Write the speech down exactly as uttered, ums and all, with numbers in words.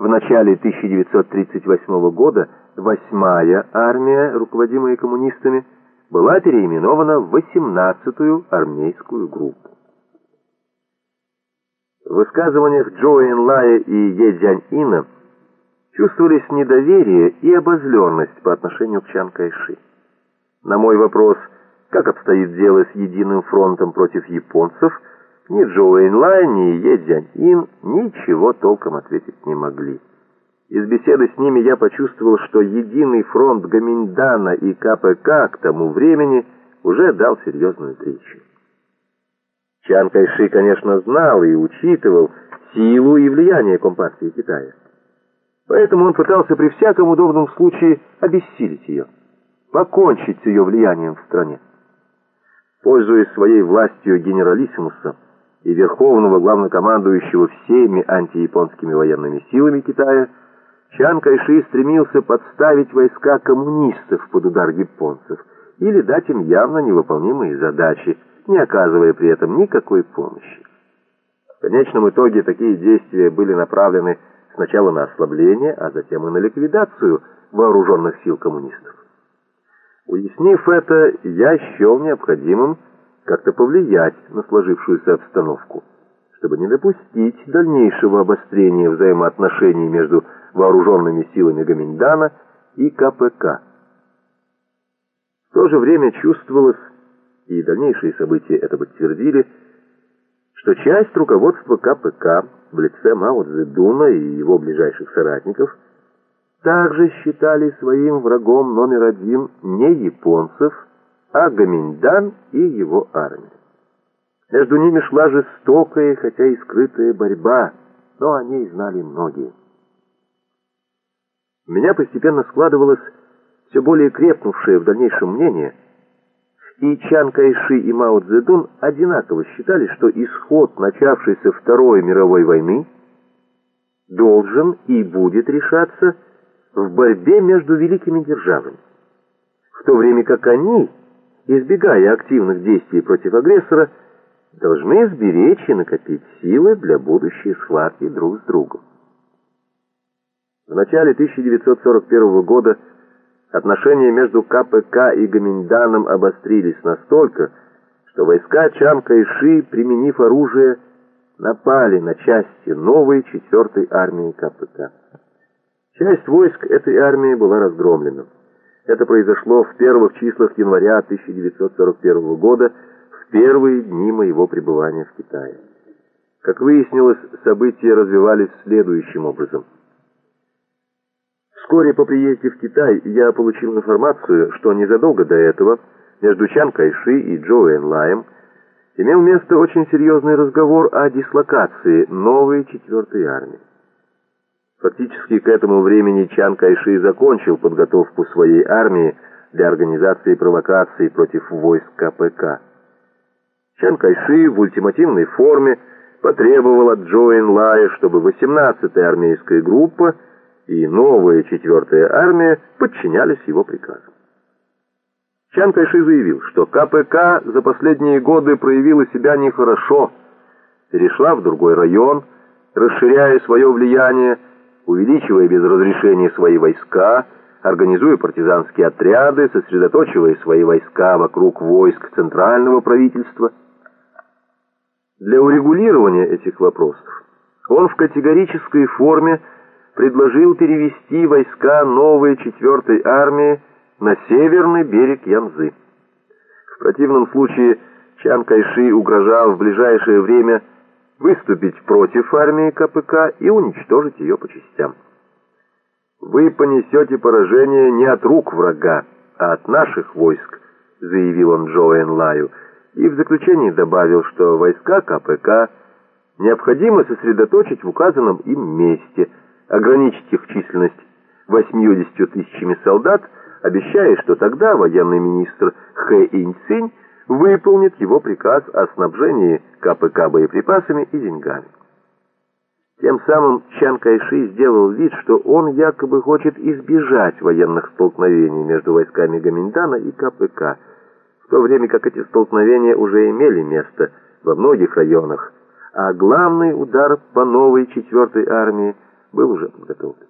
начале тысяча девятьсот тридцать восьмого года восьмая армия, руководимая коммунистами, была переименована в восемнадцатую армейскую группу. В высказываниях Чжоу Энлая и Е Цзяньина чувствовались недоверие и обозленность по отношению к Чан Кайши. На мой вопрос, как обстоит дело с единым фронтом против японцев, ни Чжоу Энлай, ни Е Цзяньин ничего толком ответить не могли. Из беседы с ними я почувствовал, что единый фронт Гоминьдана и Ка Пэ Ка к тому времени уже дал серьезную трещину. Чан Кайши, конечно, знал и учитывал силу и влияние Компартии Китая. Поэтому он пытался при всяком удобном случае обессилить ее, покончить с ее влиянием в стране. Пользуясь своей властью генералиссимуса и верховного главнокомандующего всеми антияпонскими военными силами Китая, Чан Кайши стремился подставить войска коммунистов под удар японцев или дать им явно невыполнимые задачи, не оказывая при этом никакой помощи. В конечном итоге такие действия были направлены сначала на ослабление, а затем и на ликвидацию вооруженных сил коммунистов. Уяснив это, я счел необходимым как-то повлиять на сложившуюся обстановку, чтобы не допустить дальнейшего обострения взаимоотношений между вооруженными силами Гоминьдана и Ка Пэ Ка. В то же время чувствовалось, и дальнейшие события это подтвердили, что часть руководства Ка Пэ Ка в лице Мао Цзэдуна и его ближайших соратников также считали своим врагом номер один не японцев, а Гоминьдан и его армию. Между ними шла жестокая, хотя и скрытая борьба, но о ней знали многие. У меня постепенно складывалось все более крепнувшее в дальнейшем мнение, и Чан Кайши и Мао Цзэдун одинаково считали, что исход начавшейся Второй мировой войны должен и будет решаться в борьбе между великими державами, в то время как они, избегая активных действий против агрессора, должны сберечь и накопить силы для будущей схватки друг с другом. В начале тысяча девятьсот сорок первого года отношения между Ка Пэ Ка и Гоминьданом обострились настолько, что войска Чан Кайши, применив оружие, напали на части новой четвертой армии Ка Пэ Ка. Часть войск этой армии была разгромлена. Это произошло в первых числах января тысяча девятьсот сорок первого года, в первые дни моего пребывания в Китае. Как выяснилось, события развивались следующим образом. Вскоре по приезде в Китай я получил информацию, что незадолго до этого между Чан Кайши и Чжоу Энлаем имел место очень серьезный разговор о дислокации новой четвертой армии. Фактически к этому времени Чан Кайши закончил подготовку своей армии для организации провокаций против войск Ка Пэ Ка. Чан Кайши в ультимативной форме потребовал от Чжоу Энлая, чтобы восемнадцатая армейская группа и новая четвертая армия подчинялись его приказам. Чан Кайши заявил, что Ка Пэ Ка за последние годы проявила себя нехорошо, перешла в другой район, расширяя свое влияние, увеличивая без разрешения свои войска, организуя партизанские отряды, сосредоточивая свои войска вокруг войск центрального правительства. Для урегулирования этих вопросов он в категорической форме предложил перевести войска новой четвертой армии на северный берег Янцзы. В противном случае Чан Кайши угрожал в ближайшее время выступить против армии Ка Пэ Ка и уничтожить ее по частям. «Вы понесете поражение не от рук врага, а от наших войск», — заявил он Чжоу Энлаю, и в заключении добавил, что войска Ка Пэ Ка необходимо сосредоточить в указанном им месте, ограничить их численность восьмьюдесятью тысячами солдат, обещая, что тогда военный министр Хэ Инь-Цинь выполнит его приказ о снабжении Ка Пэ Ка боеприпасами и деньгами. Тем самым Чан Кайши сделал вид, что он якобы хочет избежать военных столкновений между войсками Гоминьдана и Ка Пэ Ка, в то время как эти столкновения уже имели место, во многих районах, а главный удар по новой четвертой армии должен был был уже подготовлен.